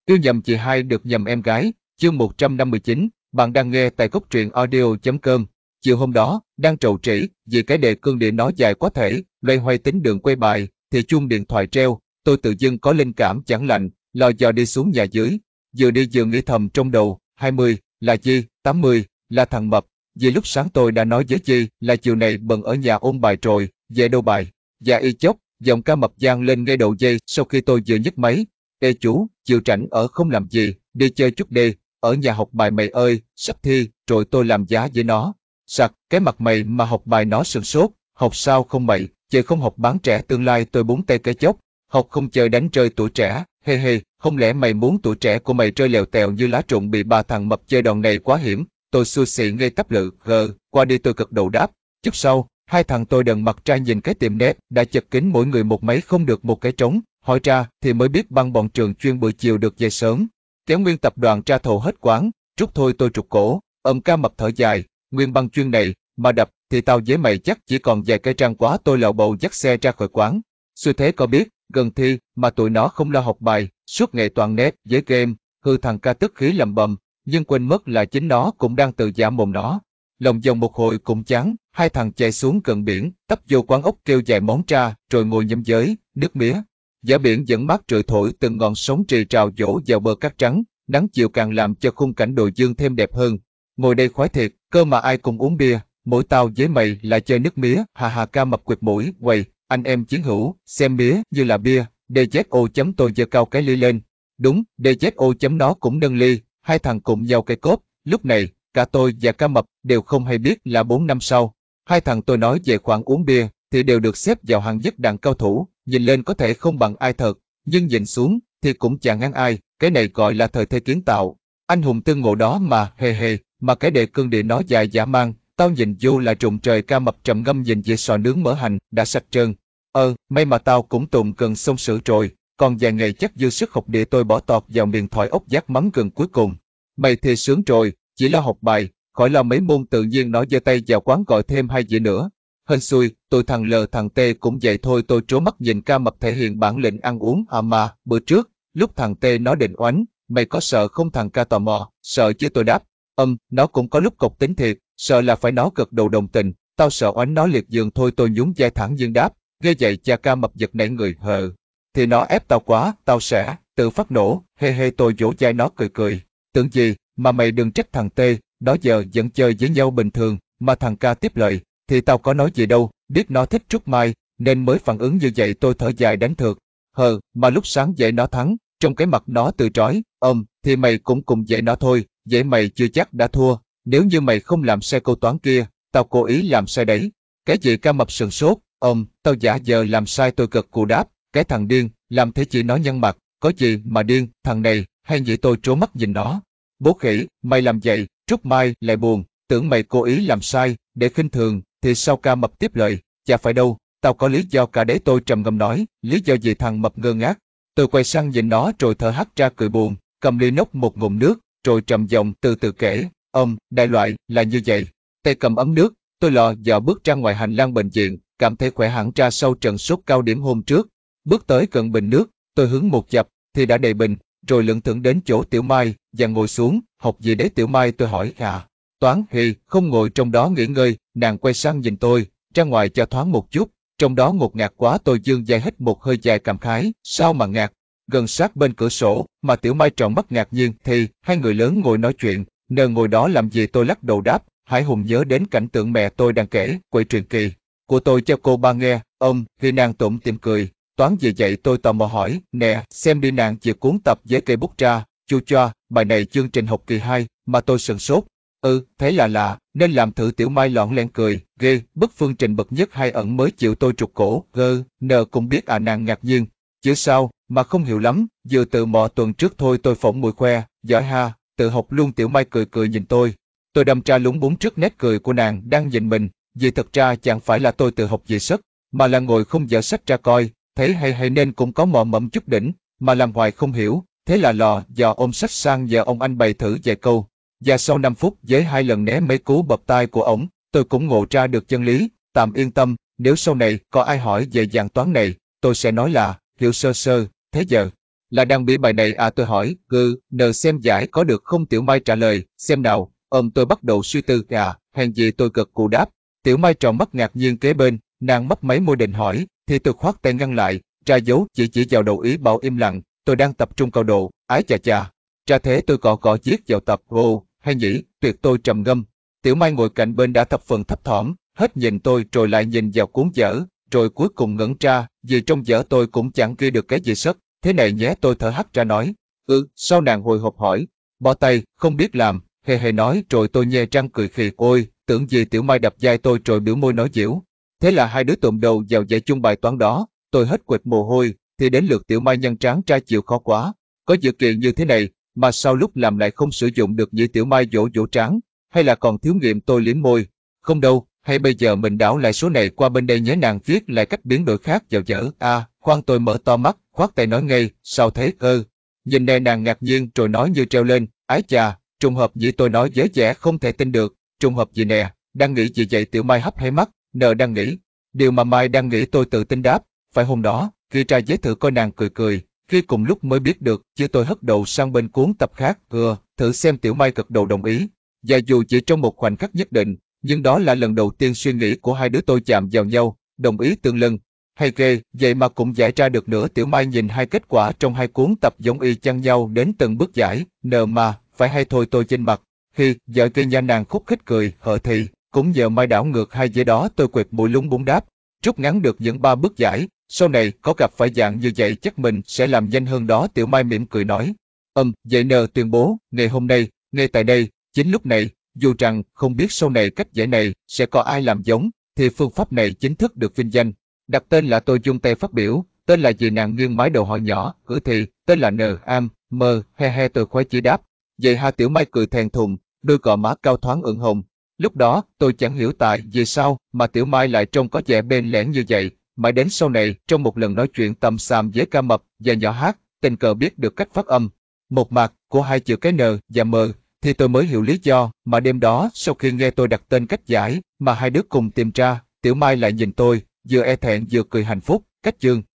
Yêu nhầm chị hai được nhầm em gái, chương 159, bạn đang nghe tại Cốc truyện audio.com. Chiều hôm đó, đang trầu trĩ, vì cái đề cương điện nó dài quá thể, loay hoay tính đường quay bài, thì chuông điện thoại treo, tôi tự dưng có linh cảm chẳng lành, lò dò đi xuống nhà dưới. Vừa đi vừa nghĩ thầm trong đầu, 20, là Chi, 80, là thằng Mập. Vì lúc sáng tôi đã nói với Chi là chiều này bận ở nhà ôn bài rồi, về đâu bài. Và y chốc, giọng ca Mập vang lên ngay đầu dây sau khi tôi vừa nhấc máy. Ê chú, chiều rảnh ở không làm gì, đi chơi chút đi, ở nhà học bài mày ơi, sắp thi, rồi tôi làm giá với nó. Sặc, cái mặt mày mà học bài nó sửng sốt, học sao không mày, chơi không học bán trẻ tương lai tôi búng tay cái chốc, học không chơi đánh rơi tuổi trẻ, hê hê, không lẽ mày muốn tuổi trẻ của mày rơi lèo tèo như lá rụng bị bà thằng Mập chơi đòn này quá hiểm, tôi xui xị ngay tắp lự, qua đi tôi cực đầu đáp. Chút sau, hai thằng tôi đần mặt ra nhìn cái tiệm nét đã chật kín mỗi người một máy không được một cái trống. Hỏi ra thì mới biết băng bọn trường chuyên buổi chiều được về sớm. Kéo nguyên tập đoàn ra thầu hết quán, rút thôi tôi trục cổ, ôm ca Mập thở dài, nguyên băng chuyên này, mà đập thì tao với mày chắc chỉ còn vài cây răng quá tôi lạo bầu dắt xe ra khỏi quán. Xui thế có biết, gần thi mà tụi nó không lo học bài, suốt ngày toàn net với game, hư thằng ca tức khí lầm bầm, nhưng quên mất là chính nó cũng đang tự giả mồm nó. Lòng vòng một hồi cũng chán, hai thằng chạy xuống gần biển, tấp vô quán ốc kêu vài món ra, rồi ngồi nhâm giới, nước mía. Giá biển vẫn mát rượi thổi từng ngọn sóng rì rào dỗ vào bờ cát trắng, nắng chiều càng làm cho khung cảnh đồi dương thêm đẹp hơn. Ngồi đây khoái thiệt, cơ mà ai cũng uống bia, mỗi tao với mày là chơi nước mía, hà hà ca Mập quệt mũi, quầy, anh em chiến hữu, xem mía như là bia, DZO chấm tôi giơ cao cái ly lên. Đúng, DZO chấm nó cũng nâng ly, hai thằng cùng nhau cây cốp, lúc này, cả tôi và ca Mập đều không hay biết là 4 năm sau. Hai thằng tôi nói về khoản uống bia, thì đều được xếp vào hàng nhất đẳng cao thủ, nhìn lên có thể không bằng ai thật, nhưng nhìn xuống thì cũng chẳng ngang ai, cái này gọi là thời thế kiến tạo. Anh hùng tương ngộ đó mà, hề hề, mà cái đề cương địa nó dài dã man, tao nhìn vô là trùng trời. Ca Mập trầm ngâm nhìn dĩa sò nướng mỡ hành đã sạch trơn. May mà tao cũng tụng gần xong sử rồi, còn vài ngày chắc dư sức học địa tôi bỏ tọt vào miền thoại ốc giác mắng gần cuối cùng. Mày thì sướng rồi, chỉ lo học bài, khỏi lo mấy môn tự nhiên. Nó giơ tay vào quán gọi thêm 2 dĩa nữa. Hên xui, tụi thằng L thằng T cũng vậy thôi. Tôi trố mắt nhìn ca Mập thể hiện bản lĩnh ăn uống. Mà, bữa trước, lúc thằng T nó định oánh, mày có sợ không? Thằng ca tò mò, sợ chứ tôi đáp. Nó cũng có lúc cộc tính thiệt, sợ là phải nó gật đầu đồng tình, tao sợ oánh nó liệt giường thôi. Tôi nhún vai thẳng nhưng đáp, ghê vậy cha. Ca Mập giật nảy người, thì nó ép tao quá, tao sẽ tự phát nổ, hê hê. Tôi vỗ vai nó cười cười, tưởng gì, mà mày đừng trách thằng T, đó giờ vẫn chơi với nhau bình thường. Mà thằng ca tiếp lời, thì tao có nói gì đâu, biết nó thích Trúc Mai, nên mới phản ứng như vậy. Tôi thở dài đánh thượt, mà lúc sáng dậy nó thắng, trong cái mặt nó từ trói, thì mày cũng cùng dậy nó thôi, vậy mày chưa chắc đã thua, nếu như mày không làm sai câu toán kia, tao cố ý làm sai đấy. Cái gì? Ca Mập sừng sốt, tao giả giờ làm sai. Tôi gật cù đáp, cái thằng điên, làm thế chỉ nó nhăn mặt, có gì mà điên, thằng này, hay nhỉ? Tôi trố mắt nhìn nó, bố khỉ, mày làm vậy, Trúc Mai lại buồn, tưởng mày cố ý làm sai, để khinh thường, thì sao? Ca Mập tiếp lời, chả phải đâu, tao có lý do cả đấy. Tôi trầm ngâm nói, lý do gì? Thằng Mập ngơ ngác. Tôi quay sang nhìn nó rồi thở hắt ra cười buồn, cầm ly nốc một ngụm nước, rồi trầm giọng từ từ kể, đại loại là như vậy. Tay cầm ấm nước, tôi lò dò bước ra ngoài hành lang bệnh viện, cảm thấy khỏe hẳn ra sau trận sốt cao điểm hôm trước. Bước tới gần bình nước, tôi hứng một chập, thì đã đầy bình, rồi lững thững đến chỗ Tiểu Mai và ngồi xuống. Học gì đấy Tiểu Mai? Tôi hỏi. Toán. Không ngồi trong đó nghỉ ngơi. Nàng quay sang nhìn tôi, ra ngoài cho thoáng một chút, trong đó ngột ngạt quá. Tôi giương vai hít một hơi dài cảm khái, sao mà ngạt. Gần sát bên cửa sổ, mà Tiểu Mai tròn mắt ngạc nhiên, thì hai người lớn ngồi nói chuyện, nờ ngồi đó làm gì? Tôi lắc đầu đáp, Hải hùng nhớ đến cảnh tượng mẹ tôi đang kể quậy truyền kỳ của tôi cho cô ba nghe. Khi nàng tủm tỉm cười, toán gì vậy? Tôi tò mò hỏi, nè, xem đi. Nàng chìa cuốn tập với cây bút ra, chu choa, bài này chương trình học kỳ 2, mà tôi sửng sốt. Thế là lạ, nên làm thử. Tiểu Mai lọn len cười, ghê, bức phương trình bậc nhất hay ẩn mới chịu. Tôi trục cổ, nờ cũng biết à? Nàng ngạc nhiên, chứ sao, mà không hiểu lắm, vừa tự mò tuần trước thôi. Tôi phỏng mũi khoe, giỏi ha, tự học luôn. Tiểu Mai cười cười nhìn tôi. Tôi đâm ra lúng búng trước nét cười của nàng đang nhìn mình, vì thật ra chẳng phải là tôi tự học gì sất, mà là ngồi không dở sách ra coi, thấy hay nên cũng có mò mẫm chút đỉnh, mà làm hoài không hiểu, thế là lò dò ôm sách sang nhờ ông anh bày thử vài câu. Và sau 5 phút với 2 lần né mấy cú bập tai của ổng, tôi cũng ngộ ra được chân lý. Tạm yên tâm, nếu sau này có ai hỏi về dạng toán này, tôi sẽ nói là hiểu sơ sơ. Thế giờ Là đang bị bài này à, tôi hỏi, nờ xem giải có được không? Tiểu Mai trả lời, xem nào, tôi bắt đầu suy tư, hèn gì tôi gật gù đáp. Tiểu Mai tròn mắt ngạc nhiên kế bên, nàng mấp máy môi định hỏi, thì tôi khoát tay ngăn lại, ra dấu chỉ vào đầu ý bảo im lặng, tôi đang tập trung cao độ, ái chà chà. Ra thế tôi cọ chiếc vào tập, hay nhỉ, tuyệt, tôi trầm ngâm. Tiểu Mai ngồi cạnh bên đã thập phần thấp thỏm, hết nhìn tôi rồi lại nhìn vào cuốn vở, rồi cuối cùng ngẩn ra, vì trong vở tôi cũng chẳng ghi được cái gì sất. Thế này nhé, tôi thở hắt ra nói. Sau nàng hồi hộp hỏi, bỏ tay, không biết làm, hề hề nói, rồi tôi nhe răng cười khì, ôi, tưởng gì. Tiểu Mai đập vai tôi rồi biểu môi nói giễu. Thế là hai đứa tụm đầu vào dạy chung bài toán đó, tôi hết quệt mồ hôi, thì đến lượt Tiểu Mai nhăn trán ra chịu khó quá. Có dự kiện như thế này, mà sao lúc làm lại không sử dụng được như? Tiểu Mai vỗ trán, hay là còn thiếu nghiệm? Tôi liếm môi. Không đâu, hay bây giờ mình đảo lại số này qua bên đây nhé. Nàng viết lại cách biến đổi khác vào vở. Khoan, tôi mở to mắt, khoát tay nói ngay, sao thế? Nhìn này, nàng ngạc nhiên rồi nói như treo lên, ái chà, trùng hợp gì? Tôi nói với vẻ không thể tin được, trùng hợp gì nè, đang nghĩ gì vậy? Tiểu Mai hấp hay mắt, nờ đang nghĩ. Điều mà Mai đang nghĩ, tôi tự tin đáp, phải hôm đó, khi ra giấy thử coi. Nàng cười, khi cùng lúc mới biết được, chứ tôi hất đầu sang bên cuốn tập khác, thử xem. Tiểu Mai gật đầu đồng ý, và dù chỉ trong một khoảnh khắc nhất định, nhưng đó là lần đầu tiên suy nghĩ của hai đứa tôi chạm vào nhau, đồng ý tương lưng. Hay ghê, vậy mà cũng giải ra được nữa. Tiểu Mai nhìn hai kết quả trong hai cuốn tập giống y chang nhau đến từng bước giải, nờ mà, phải hay thôi. Tôi trên mặt, khi vợ cây nha. Nàng khúc khích cười, thì, cũng nhờ Mai đảo ngược hai giấy đó. Tôi quệt mũi lúng búng đáp, rút ngắn được những 3 bước giải, sau này có gặp phải dạng như vậy chắc mình sẽ làm nhanh hơn đó. Tiểu Mai mỉm cười nói, vậy nờ tuyên bố, ngày hôm nay, ngay tại đây, chính lúc này, dù rằng không biết sau này cách giải này sẽ có ai làm giống, thì phương pháp này chính thức được vinh danh. Đặt tên là. Tôi chung tay phát biểu, tên là gì? Nàng nghiêng mái đầu hỏi nhỏ, thì, tên là N.A.M. He, tôi khoái chỉ đáp. Vậy ha? Tiểu Mai cười thèn thùng, đôi gò má cao thoáng ửng hồng. Lúc đó, tôi chẳng hiểu tại vì sao mà Tiểu Mai lại trông có vẻ bên lẻn như vậy. Mãi đến sau này, trong một lần nói chuyện tầm xàm với ca mập và nhỏ hát, tình cờ biết được cách phát âm một mạc của hai chữ cái N và M, thì tôi mới hiểu lý do mà đêm đó sau khi nghe tôi đặt tên cách giải mà hai đứa cùng tìm ra, Tiểu Mai lại nhìn tôi, vừa e thẹn vừa cười hạnh phúc, cách dương.